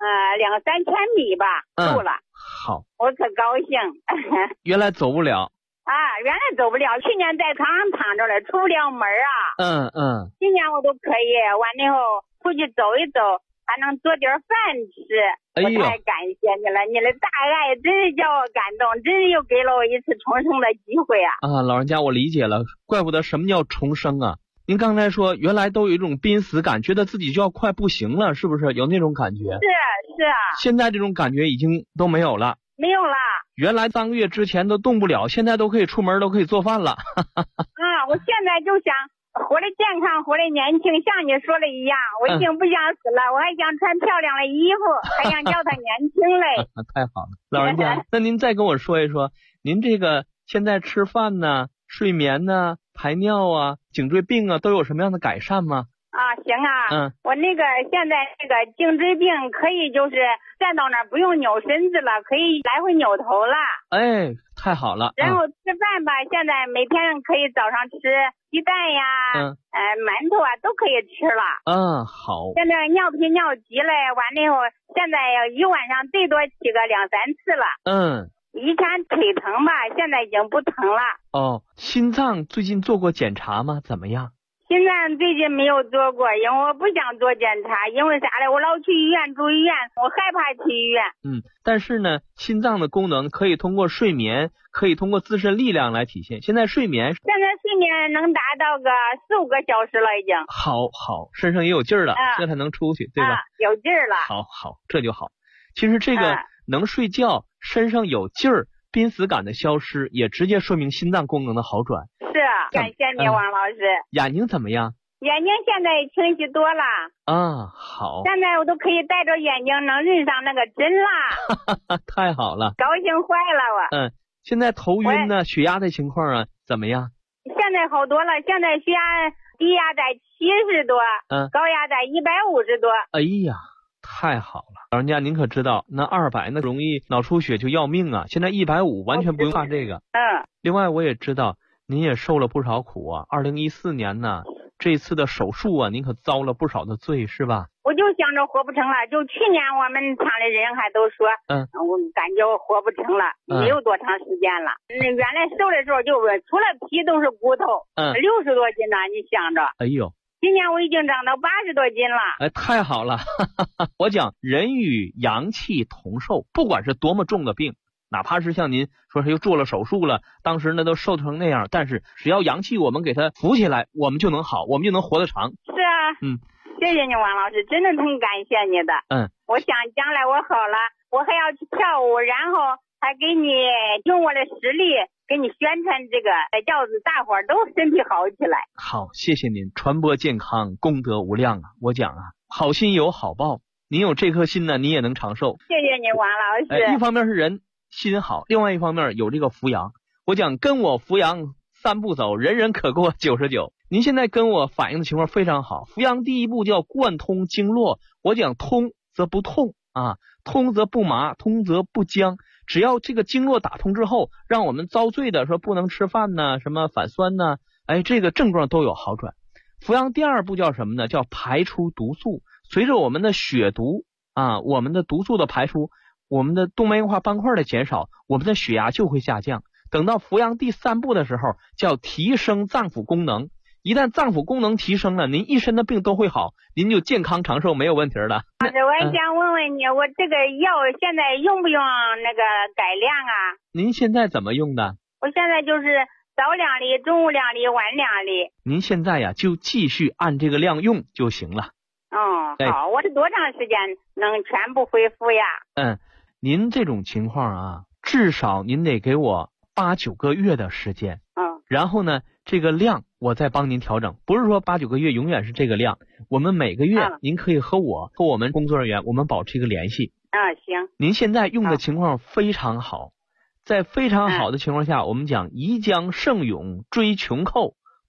2、3千米吧，够了。 好， 我可高兴。 原来走不了。 原来走不了，去年在床上躺着了，出不了门啊。今年我都可以，完了以后出去走一走，还能做点饭吃。我太感谢你了，你的大爱真是叫我感动，真是又给了我一次重生的机会啊！ 老人家，我理解了，怪不得什么叫重生啊！您刚才说原来都有一种濒死感，觉得自己就要快不行了，是不是有那种感觉？ 是啊。现在这种感觉已经都没有了。 没有了。 原来3个月之前都动不了，现在都可以出门，都可以做饭了。 我现在就想活得健康，活得年轻，像你说的一样，我已经不想死了，我还想穿漂亮的衣服，还想叫他年轻嘞。 太好了，老人家，那您再跟我说一说，您这个现在吃饭呢、睡眠呢、排尿啊、颈椎病啊，都有什么样的改善吗？ 行啊。我那个现在那个颈椎病可以就是站到那儿不用扭身子了，可以来回扭头了。 太好了。 然后吃饭吧，现在每天可以早上吃鸡蛋呀，馒头啊都可以吃了。 好。 现在尿频尿急了，完了以后，现在一晚上最多起个2、3次了。以前腿疼吧，现在已经不疼了。 心脏最近做过检查吗？怎么样？ 心脏最近没有做过，因为我不想做检查，因为啥嘞？我老去医院住医院，我害怕去医院。 但是呢，心脏的功能可以通过睡眠，可以通过自身力量来体现。现在睡眠能达到个4、5个小时了，已经。 好，身上也有劲儿了，这才能出去，对吧？ 有劲儿了。 好，这就好。其实这个能睡觉，身上有劲儿，濒死感的消失，也直接说明心脏功能的好转。 感谢你，王老师。 眼睛怎么样？ 眼睛现在清晰多了。 好。 现在我都可以戴着眼镜能认上那个针啦。 太好了， 高兴坏了我。 现在头晕呢，血压的情况啊怎么样？ 现在好多了，现在血压低压在70多，高压在150多。 哎呀，太好了，老人家您可知道，那200那容易脑出血就要命啊，现在150完全不用怕这个。另外我也知道您也受了不少苦啊，2014年呢，这次的手术啊，您可遭了不少的罪，是吧？ 我就想着活不成了，就去年我们厂的人还都说，我感觉我活不成了，没有多长时间了。原来瘦的时候就除了皮都是骨头，60多斤呢，你想着。 哎呦， 今年我已经长到80多斤了。 太好了。我讲人与阳气同寿，不管是多么重的病，哪怕是像您说是又做了手术了，当时那都瘦成那样，但是只要阳气我们给它扶起来，我们就能好，我们就能活得长。 是啊。谢谢你，王老师，真的挺感谢你的。我想将来我好了，我还要去跳舞，然后还给你用我的实力给你宣传这个，叫大伙儿都身体好起来。 好，谢谢您，传播健康，功德无量啊！我讲啊，好心有好报，您有这颗心呢，你也能长寿。 谢谢你，王老师。 一方面是人心好，另外一方面有这个扶阳。我讲跟我扶阳3步走，人人可过99。您现在跟我反映的情况非常好。扶阳第一步叫贯通经络，我讲通则不痛啊，通则不麻，通则不僵。只要这个经络打通之后，让我们遭罪的说不能吃饭呢，什么反酸呢，这个症状都有好转。扶阳第2步叫什么呢？叫排出毒素。随着我们的血毒我们的毒素的排出，我们的动脉硬化斑块的减少，我们的血压就会下降。等到扶阳第3步的时候，叫提升脏腑功能。一旦脏腑功能提升了，您一身的病都会好，您就健康长寿，没有问题了。 老师，我也想问问你，我这个药现在用不用那个改量啊？ 您现在怎么用的？ 我现在就是早2粒，中午2粒，晚2粒。 您现在呀，就继续按这个量用就行了。 好，我是多长时间能全部恢复呀？ 您这种情况啊，至少您得给我8、9个月的时间。然后呢，这个量我再帮您调整，不是说8、9个月永远是这个量，我们每个月您可以和我们工作人员我们保持一个联系。 行。 您现在用的情况非常好，在非常好的情况下，我们讲宜将胜勇追穷寇，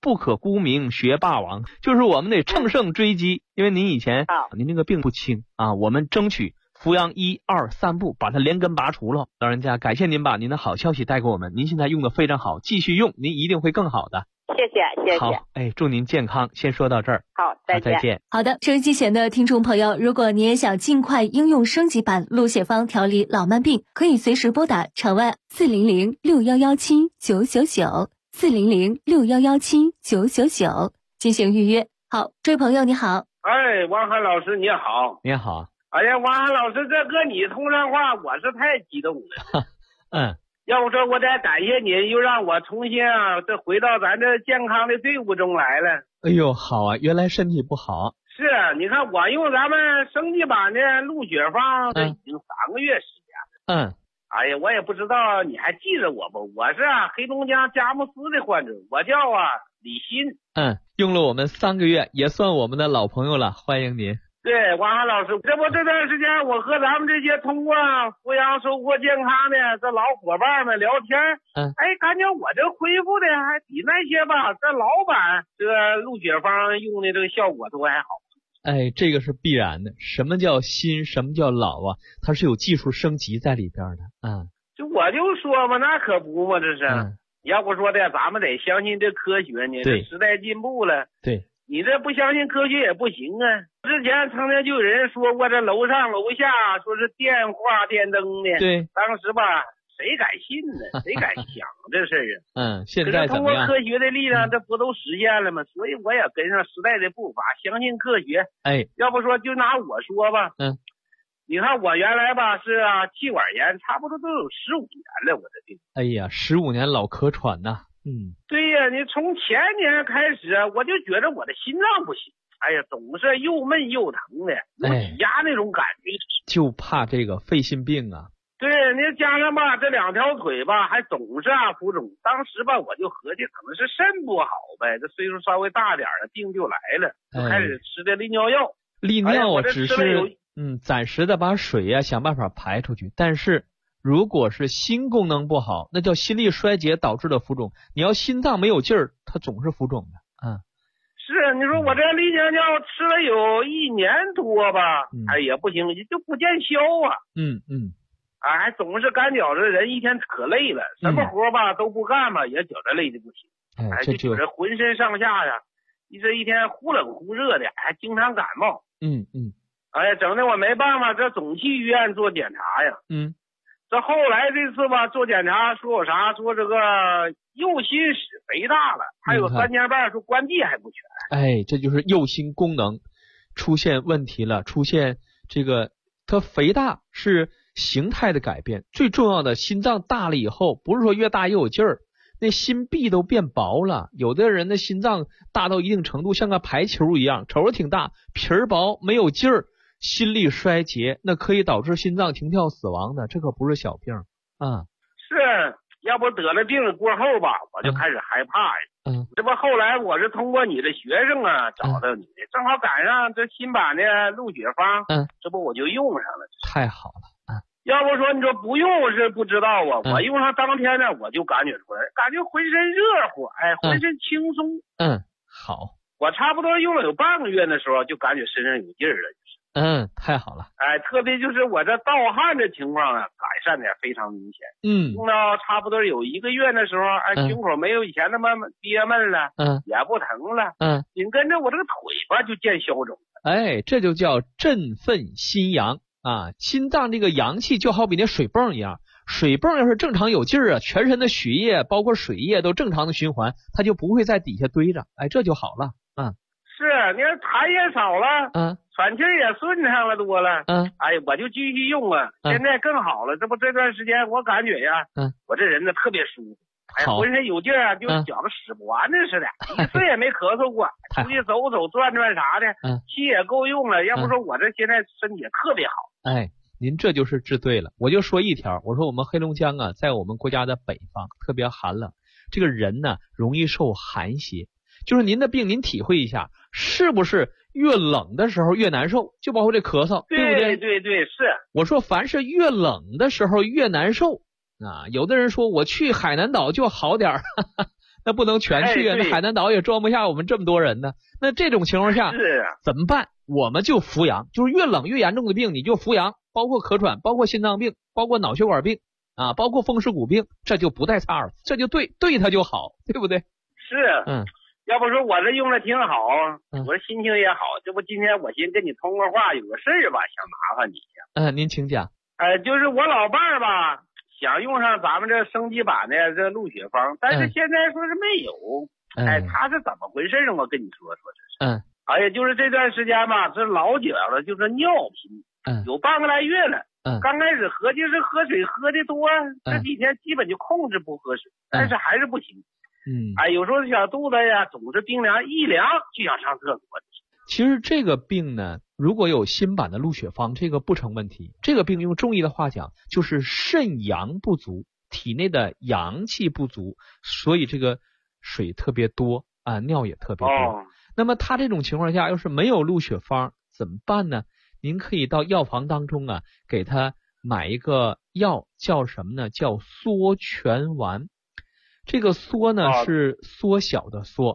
不可沽名学霸王，就是我们得乘胜追击。因为您以前您这个病不轻啊，我们争取扶阳1、2、3步把它连根拔除了。老人家，感谢您把您的好消息带给我们，您现在用的非常好，继续用，您一定会更好的。 谢谢。 好，祝您健康。先说到这儿。 好，再见。 好的，收音机前的听众朋友，如果你也想尽快应用升级版陆血方调理老慢病，可以随时拨打场外400-6117-999，400-6117-999进行预约。好，这位朋友你好。 哎，王涵老师你好。 你好。 哎呀，王涵老师，这跟你通上话，我是太激动了。要不说我得感谢您，又让我重新这回到咱这健康的队伍中来了。 哎呦，好啊，原来身体不好。 是，你看我用咱们升级版的陆血方，这已经3个月时间了。哎呀，我也不知道你还记着我不？我是黑龙江佳木斯的患者，我叫李鑫。 用了我们3个月，也算我们的老朋友了，欢迎您。 对，王涵老师，这段时间我和咱们这些通过扶阳收获健康的这老伙伴们聊天，感觉我这恢复的还比那些这老板这个陆血方用的这个效果都还好。 这个是必然的。什么叫新，什么叫老啊？它是有技术升级在里边的。 就我就说嘛，那可不嘛，这是。要不说的，咱们得相信这科学呢。这时代进步了。对。你这不相信科学也不行啊！之前曾经就有人说过，这楼上楼下说是电话电灯的，对，当时谁敢信呢？谁敢想这事儿现在怎么样？可是通过科学的力量，这不都实现了吗？所以我也跟上时代的步伐，相信科学。要不说就拿我说吧，你看我原来是气管炎，差不多都有15年了，我这病。 哎呀，15年老咳喘呐。 对呀，你从前年开始，我就觉得我的心脏不行，总是又闷又疼的，有挤压那种感觉。 就怕这个肺心病啊。 对，你加上这2条腿还总是浮肿。当时我就合计可能是肾不好呗，这岁数稍微大点了，病就来了，就开始吃的利尿药。 利尿只是暂时的把水想办法排出去，但是如果是心功能不好，那叫心力衰竭导致的浮肿。你要心脏没有劲儿，它总是浮肿的。 是，你说我这利尿药吃了有1年多吧，也不行，就不见消啊。还总是干觉着人一天可累了，什么活都不干也觉着累的不行。就觉着浑身上下一天忽冷忽热的，还经常感冒。整的我没办法，这总去医院做检查呀。这后来这次做检查说有啥，说这个右心室肥大了，还有3年半说关闭还不全。 这就是右心功能出现问题了，出现这个它肥大是形态的改变，最重要的心脏大了以后，不是说越大越有劲儿，那心壁都变薄了。有的人的心脏大到一定程度像个排球一样，瞅着挺大，皮儿薄没有劲儿，心力衰竭，那可以导致心脏停跳死亡的，这可不是小病是，要不得了病过后我就开始害怕呀。这不后来我是通过你的学生找到你的，正好赶上这新版的陆血方，这不我就用上了。 太好了。 要不说你说不用是不知道我用上当天呢，我就感觉出来，感觉浑身热乎，浑身轻松。 好。 我差不多用了有半个月的时候，就感觉身上有劲儿了。 太好了。 特别就是我这盗汗的情况改善的非常明显。用到差不多有1个月的时候，胸口没有以前那么憋闷了，也不疼了。紧跟着我这个腿就见消肿。 这就叫振奋心阳心脏这个阳气就好比那水泵一样，水泵要是正常有劲儿全身的血液包括水液都正常的循环，它就不会在底下堆着，这就好了。 是，你看痰也少了，喘气也顺畅了多了。我就继续用现在更好了。这不这段时间我感觉我这人呢特别舒服，浑身有劲儿就觉得使不完的似的，一次也没咳嗽过，出去走走转转啥的，气也够用了。要不说我这现在身体特别好。 您这就是治对了。我就说一条，我说我们黑龙江在我们国家的北方特别寒冷，这个人呢容易受寒邪。就是您的病您体会一下，是不是越冷的时候越难受？就包括这咳嗽，对不对？ 对，是。 我说凡是越冷的时候越难受有的人说我去海南岛就好点那不能全去啊，那海南岛也装不下我们这么多人呢。那这种情况下怎么办？我们就服阳，就是越冷越严重的病你就服阳，包括咳喘，包括心脏病，包括脑血管病啊，包括风湿骨病，这就不带差儿，这就对它就好，对不对？ 是，要不说我这用的挺好，我这心情也好，这不今天我寻跟你通个话，有个事儿吧，想麻烦你一下。您请讲。 就是我老伴儿吧，想用上咱们这升级版的这鹿血芳，但是现在说是没有。他是怎么回事呢？我跟你说这是。哎呀，就是这段时间吧，这老觉着就是尿频，有半个来月了。刚开始合计是喝水喝的多，这几天基本就控制不喝水，但是还是不行。有时候小肚子呀总是冰凉，一凉就想上厕所。 其实这个病呢，如果有新版的鹿血芳，这个不成问题。这个病用中医的话讲，就是肾阳不足，体内的阳气不足，所以这个水特别多啊，尿也特别多。那么他这种情况下，要是没有鹿血芳怎么办呢？您可以到药房当中啊，给他买一个药，叫什么呢？叫缩泉丸。这个缩呢是缩小的缩，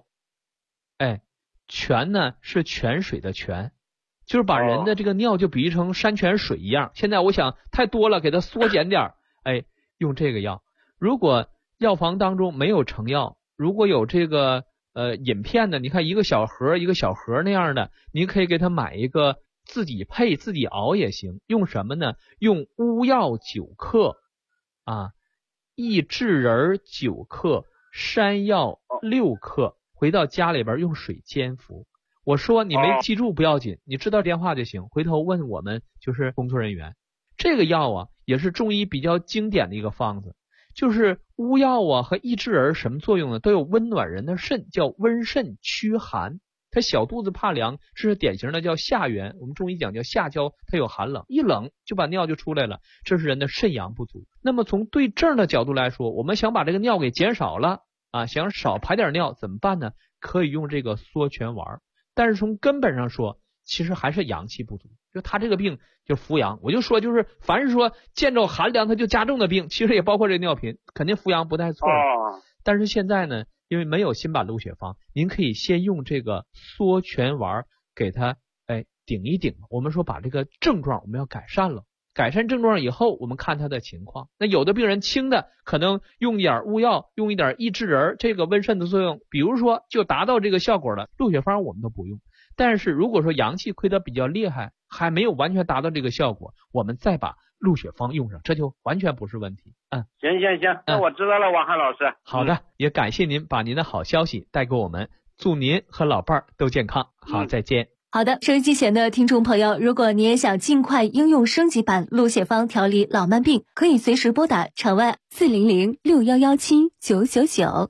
泉呢是泉水的泉，就是把人的这个尿就比喻成山泉水一样。现在我想太多了，给它缩减点，用这个药。如果药房当中没有成药，如果有这个饮片的，你看一个小盒那样的，您可以给他买一个，自己配自己熬也行。用什么呢？用乌药9克益智仁9克，山药6克，回到家里边用水煎服。我说你没记住不要紧，你知道电话就行，回头问我们就是工作人员。这个药啊也是中医比较经典的一个方子，就是乌药和益智仁什么作用呢？都有温暖人的肾，叫温肾驱寒。他小肚子怕凉，这是典型的叫下元，我们中医讲叫下焦，它有寒冷，一冷就把尿就出来了，这是人的肾阳不足。那么从对症的角度来说，我们想把这个尿给减少了想少排点尿怎么办呢？可以用这个缩泉丸。但是从根本上说，其实还是阳气不足，就他这个病就服阳。我就说就是凡是说见着寒凉他就加重的病，其实也包括这尿频，肯定服阳不带错。但是现在呢，因为没有新版鹿血芳，您可以先用这个缩泉丸给它顶一顶。我们说把这个症状我们要改善了，改善症状以后我们看他的情况。那有的病人轻的可能用一点乌药，用一点益智仁，这个温肾的作用比如说就达到这个效果了，鹿血芳我们都不用。但是如果说阳气亏得比较厉害，还没有完全达到这个效果，我们再把鹿血芳用上，这就完全不是问题。 行，那我知道了，王翰老师。 好的，也感谢您把您的好消息带给我们，祝您和老伴儿都健康。好，再见。 好的，收音机前的听众朋友，如果你也想尽快应用升级版鹿血芳调理老慢病，可以随时拨打场外400-6117-999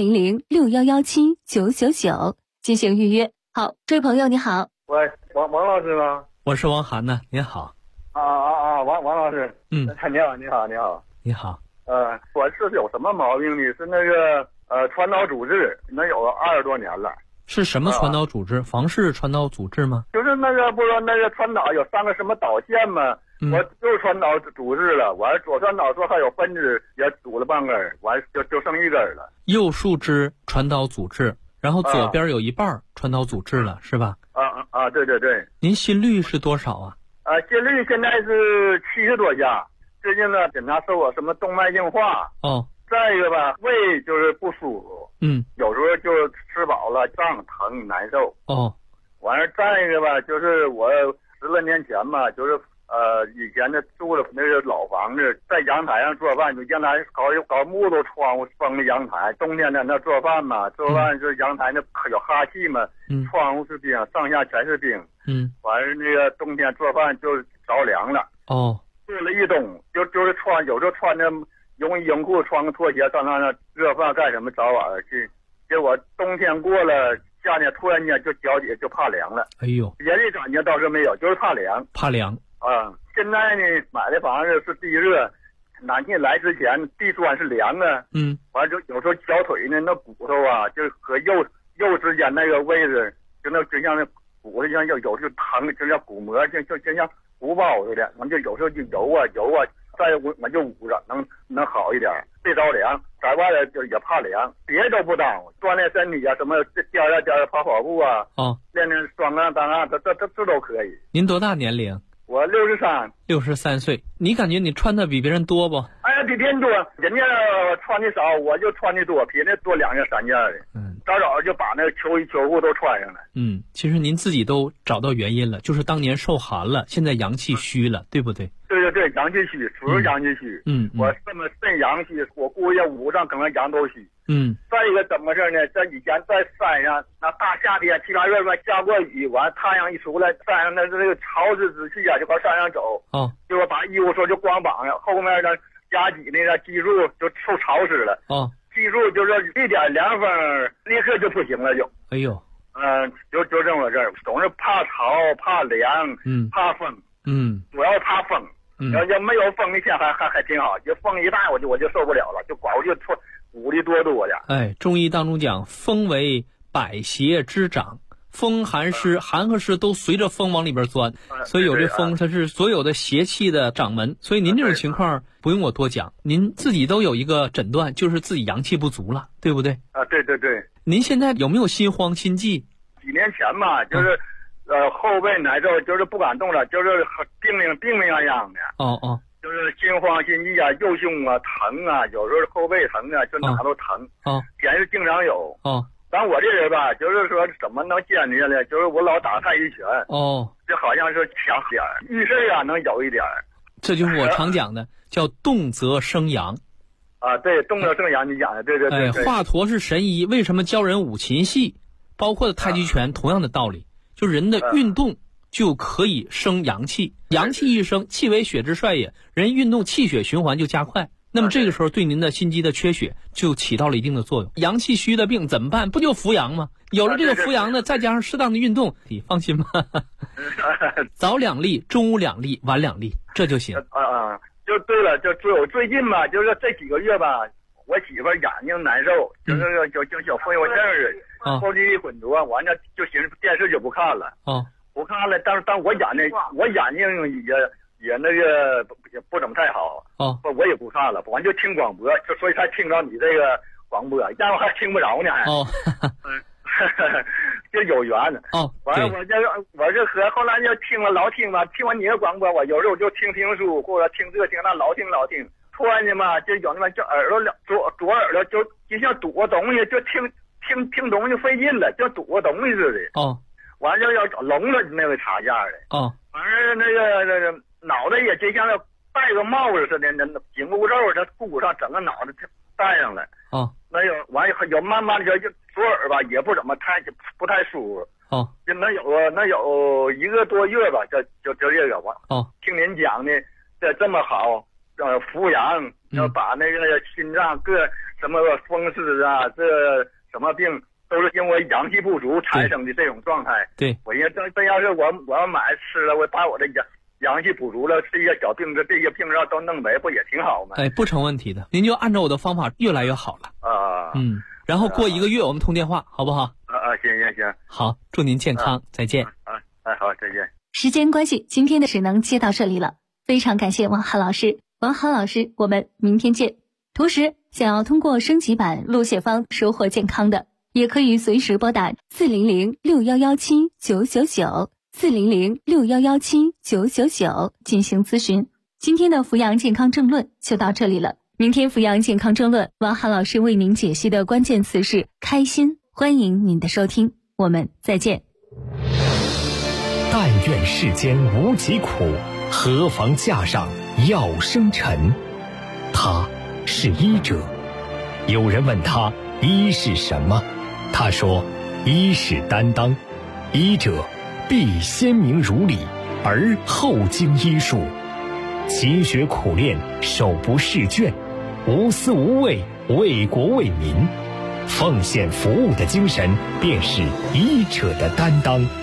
400-6117-999进行预约。好，这位朋友你好。 喂，王老师吗？ 我是王涵呢，您好。 王老师。你好。我是有什么毛病呢？是那个传导阻滞，能有20多年了。 是什么传导阻滞？房室传导阻滞吗？ 就是那个不说那个传导有3个什么导线吗？我右传导阻滞了，完左传导说还有分支也阻了半根，完就剩1根了。 右树枝传导阻滞，然后左边有一半传导阻滞了，是吧？ 对。 您心率是多少啊？ 心率现在是70多下。最近呢，检查说我什么动脉硬化。再一个吧，胃就是不舒服。有时候就吃饱了胀疼难受。完事再一个吧，就是我10来年前吧，就是以前的住的那个老房子，在阳台上做饭，就阳台搞木头窗户封的阳台，冬天在那做饭嘛，做饭就是阳台那有哈气嘛，窗户是冰，上下全是冰。完事那个冬天做饭就着凉了。做了一冬，就是有时候穿着泳衣泳裤，穿个拖鞋上那热饭干什么早晚去，结果冬天过了，夏天突然间就脚底下就怕凉了。别的感觉倒是没有，就是怕凉。现在呢，买的房子是地热，暖气来之前地砖是凉的。完就有时候小腿呢那骨头啊，就和右之间那个位置，就像那骨头像有时候疼，就像骨膜，就像鼓包似的。完就有时候就揉啊， 在我就捂着，能好一点，别着凉。在外头就也怕凉，别都不耽误，锻炼身体啊，什么颠跑步啊，练双杠单杠，这都可以。 您多大年龄？ 我 63岁。你感觉你穿的比别人多不？ 哎呀，比别人多，人家穿的少，我就穿的多，比人家多2件3件的。早就把那个秋衣秋裤都穿上了。 其实您自己都找到原因了，就是当年受寒了，现在阳气虚了，对不对？ 对，阳气虚，属于阳气虚。我这么肾阳虚，我估计五脏可能阳都虚。再一个怎么事呢？这以前在山上，那大夏天7、8月份下过雨，完太阳一出来，山上那个潮湿之气啊，就往山上走。结果把衣服说就光膀上，后面的夹脊那个脊柱就受潮湿了。记住，就是一点凉风，立刻就不行了，就。 哎呦， 就这么回事儿，总是怕潮、怕凉，怕风，主要怕风。要没有风一天还挺好，就风一大我就受不了了，就管我就捂的多的。 哎，中医当中讲，风为百邪之长。风寒湿，寒和湿都随着风往里边钻，所以有这风，它是所有的邪气的掌门。所以您这种情况不用我多讲，您自己都有一个诊断，就是自己阳气不足了，对不对？ 对。 您现在有没有心慌心悸？ 几年前吧，就是后背难受，就是不敢动了，就是病样的。就是心慌心悸啊，右胸啊疼啊，有时候后背疼啊，就哪都疼。也是经常有。但我这人吧，就是说怎么能坚持下来？就是我老打太极拳，就好像是强点儿，遇事啊能有一点儿。 这就是我常讲的，叫动则生阳。 对，动则生阳，你讲的对。 华佗是神医，为什么教人舞琴戏？包括太极拳，同样的道理，就人的运动就可以生阳气，阳气一生，气为血之帅也，人运动气血循环就加快。那么这个时候对您的心肌的缺血就起到了一定的作用。阳气虚的病怎么办？不就扶阳吗？有了这个扶阳呢，再加上适当的运动，你放心吧。早2粒，中午2粒，晚2粒，这就行。 就对了，就最近吧，就是这几个月吧，我媳妇眼睛难受，就是就小风油症儿，后期混浊，完了就寻思电视就不看了。不看了，但是我眼睛也那个也不怎么太好。我也不看了，完就听广播，就所以才听着你这个广播，要不还听不着呢。就有缘。完了我就和后来就老听吧，听完你的广播，我有时候就听书或者听这听那老听。突然间嘛，就有那么就耳朵左耳朵就像堵个东西，就听东西费劲了，就堵个东西似的。完了要聋了那个插架的。完了那个脑袋也就像戴个帽子似的，那紧箍咒它箍上，整个脑袋戴上了。那有慢慢的就左耳吧，也不怎么不太舒服。就能有1个多月吧，就这个吧。听您讲的这么好，扶阳，要把那个心脏各什么风湿啊，这什么病都是因为阳气不足产生的这种状态。 对， 我应该真要是我要买吃了，我把我的阳气补足了，这些小病这些病要都弄没，不也挺好吗？ 不成问题的，您就按照我的方法越来越好了。然后过1个月我们通电话，好不好？ 行。 好，祝您健康，再见。 好，再见。 时间关系，今天的只能接到这里了，非常感谢王涵老师。王涵老师，我们明天见。同时，想要通过升级版录写方收获健康的，也可以随时拨打400-6117-999，400-6117-999进行咨询。今天的扶阳健康政论就到这里了。明天扶阳健康政论，王涵老师为您解析的关键词是开心，欢迎您的收听，我们再见。 但愿世间无疾苦，何妨架上药生尘。他是医者，有人问他医是什么，他说医是担当，医者必先明如理，而后经医术，勤学苦练，手不释卷，无私无畏，为国为民，奉献服务的精神便是医者的担当。